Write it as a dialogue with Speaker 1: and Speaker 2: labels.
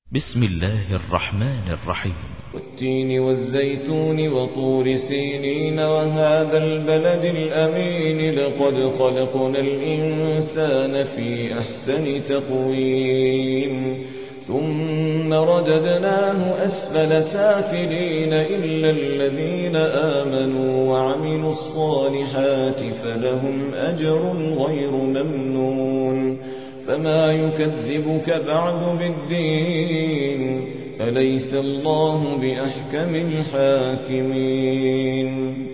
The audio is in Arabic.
Speaker 1: بسم الله الرحمن الرحيم.
Speaker 2: والتين والزيتون وطور سينين وهذا البلد الأمين لقد خلقنا الإنسان في أحسن تقويم ثم رددناه أسفل سافلين إلا الذين آمنوا وعملوا الصالحات فلهم أجر غير ممنون. فما يكذبك بعد بالدين؟ أليس الله بأحكم الحاكمين؟